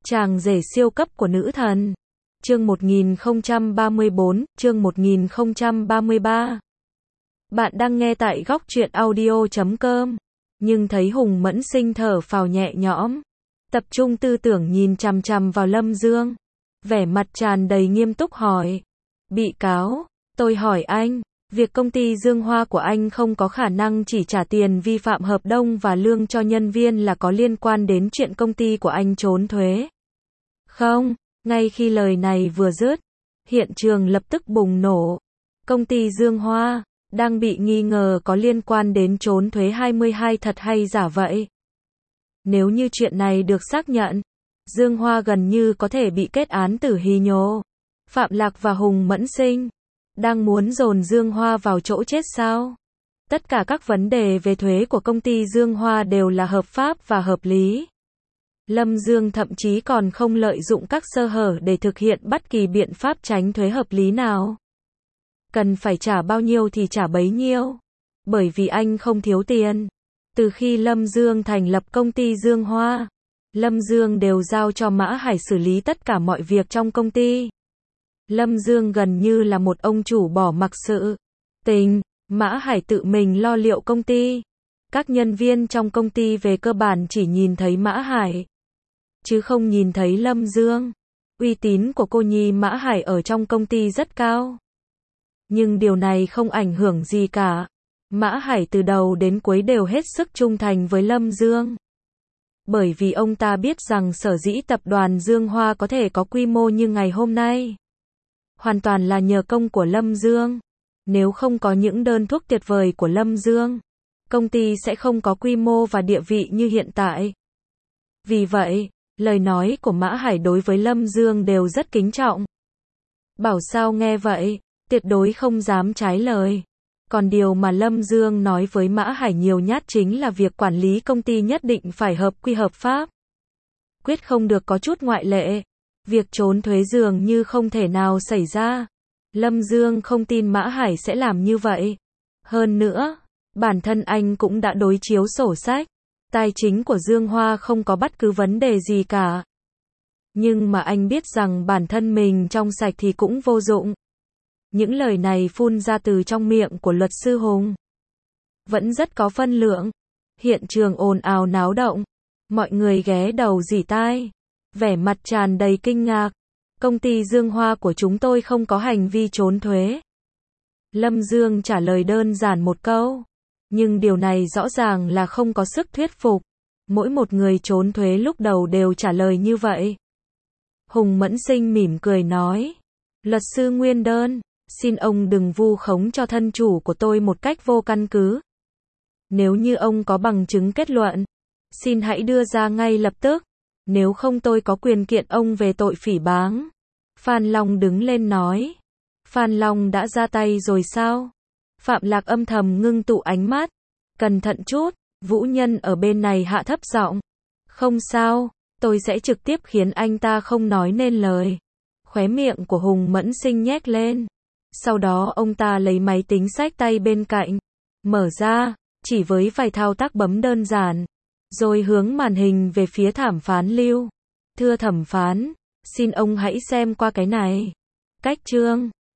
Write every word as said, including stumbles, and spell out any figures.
Chàng rể siêu cấp của nữ thần. Chương một nghìn không trăm ba mươi bốn, chương một nghìn không trăm ba mươi ba. Bạn đang nghe tại góc truyện audio chấm com. Nhưng thấy Hùng Mẫn Sinh thở phào nhẹ nhõm, tập trung tư tưởng nhìn chằm chằm vào Lâm Dương, vẻ mặt tràn đầy nghiêm túc hỏi: "Bị cáo, tôi hỏi anh, việc công ty Dương Hoa của anh không có khả năng chỉ trả tiền vi phạm hợp đồng và lương cho nhân viên là có liên quan đến chuyện công ty của anh trốn thuế không?" Ngay khi lời này vừa dứt, hiện trường lập tức bùng nổ. Công ty Dương Hoa đang bị nghi ngờ có liên quan đến trốn thuế hai mươi hai thật hay giả vậy? Nếu như chuyện này được xác nhận, Dương Hoa gần như có thể bị kết án tử hình nhồ. Phạm Lạc và Hùng Mẫn Sinh đang muốn dồn Dương Hoa vào chỗ chết sao? Tất cả các vấn đề về thuế của công ty Dương Hoa đều là hợp pháp và hợp lý. Lâm Dương thậm chí còn không lợi dụng các sơ hở để thực hiện bất kỳ biện pháp tránh thuế hợp lý nào. Cần phải trả bao nhiêu thì trả bấy nhiêu. Bởi vì anh không thiếu tiền. Từ khi Lâm Dương thành lập công ty Dương Hoa, Lâm Dương đều giao cho Mã Hải xử lý tất cả mọi việc trong công ty. Lâm Dương gần như là một ông chủ bỏ mặc sự tình. Mã Hải tự mình lo liệu công ty. Các nhân viên trong công ty về cơ bản chỉ nhìn thấy Mã Hải, chứ không nhìn thấy Lâm Dương. Uy tín của cô nhi Mã Hải ở trong công ty rất cao. Nhưng điều này không ảnh hưởng gì cả. Mã Hải từ đầu đến cuối đều hết sức trung thành với Lâm Dương. Bởi vì ông ta biết rằng sở dĩ tập đoàn Dương Hoa có thể có quy mô như ngày hôm nay, hoàn toàn là nhờ công của Lâm Dương. Nếu không có những đơn thuốc tuyệt vời của Lâm Dương, công ty sẽ không có quy mô và địa vị như hiện tại. Vì vậy, lời nói của Mã Hải đối với Lâm Dương đều rất kính trọng. Bảo sao nghe vậy, tuyệt đối không dám trái lời. Còn điều mà Lâm Dương nói với Mã Hải nhiều nhát chính là việc quản lý công ty nhất định phải hợp quy hợp pháp. Quyết không được có chút ngoại lệ. Việc trốn thuế dường như không thể nào xảy ra. Lâm Dương không tin Mã Hải sẽ làm như vậy. Hơn nữa, bản thân anh cũng đã đối chiếu sổ sách. Tài chính của Dương Hoa không có bất cứ vấn đề gì cả. Nhưng mà anh biết rằng bản thân mình trong sạch thì cũng vô dụng. Những lời này phun ra từ trong miệng của luật sư Hùng vẫn rất có phân lượng. Hiện trường ồn ào náo động. Mọi người ghé đầu rỉ tai, vẻ mặt tràn đầy kinh ngạc. Công ty Dương Hoa của chúng tôi không có hành vi trốn thuế. Lâm Dương trả lời đơn giản một câu. Nhưng điều này rõ ràng là không có sức thuyết phục. Mỗi một người trốn thuế lúc đầu đều trả lời như vậy. Hùng Mẫn Sinh mỉm cười nói: "Luật sư nguyên đơn, xin ông đừng vu khống cho thân chủ của tôi một cách vô căn cứ. Nếu như ông có bằng chứng kết luận, xin hãy đưa ra ngay lập tức. Nếu không tôi có quyền kiện ông về tội phỉ báng." Phan Long đứng lên nói. Phan Long đã ra tay rồi sao? Phạm Lạc âm thầm ngưng tụ ánh mắt. Cẩn thận chút, Vũ Nhân ở bên này hạ thấp giọng. "Không sao, tôi sẽ trực tiếp khiến anh ta không nói nên lời." Khóe miệng của Hùng Mẫn Sinh nhếch lên. Sau đó ông ta lấy máy tính xách tay bên cạnh, mở ra, chỉ với vài thao tác bấm đơn giản, rồi hướng màn hình về phía thẩm phán Lưu. "Thưa thẩm phán, xin ông hãy xem qua cái này." Cách chương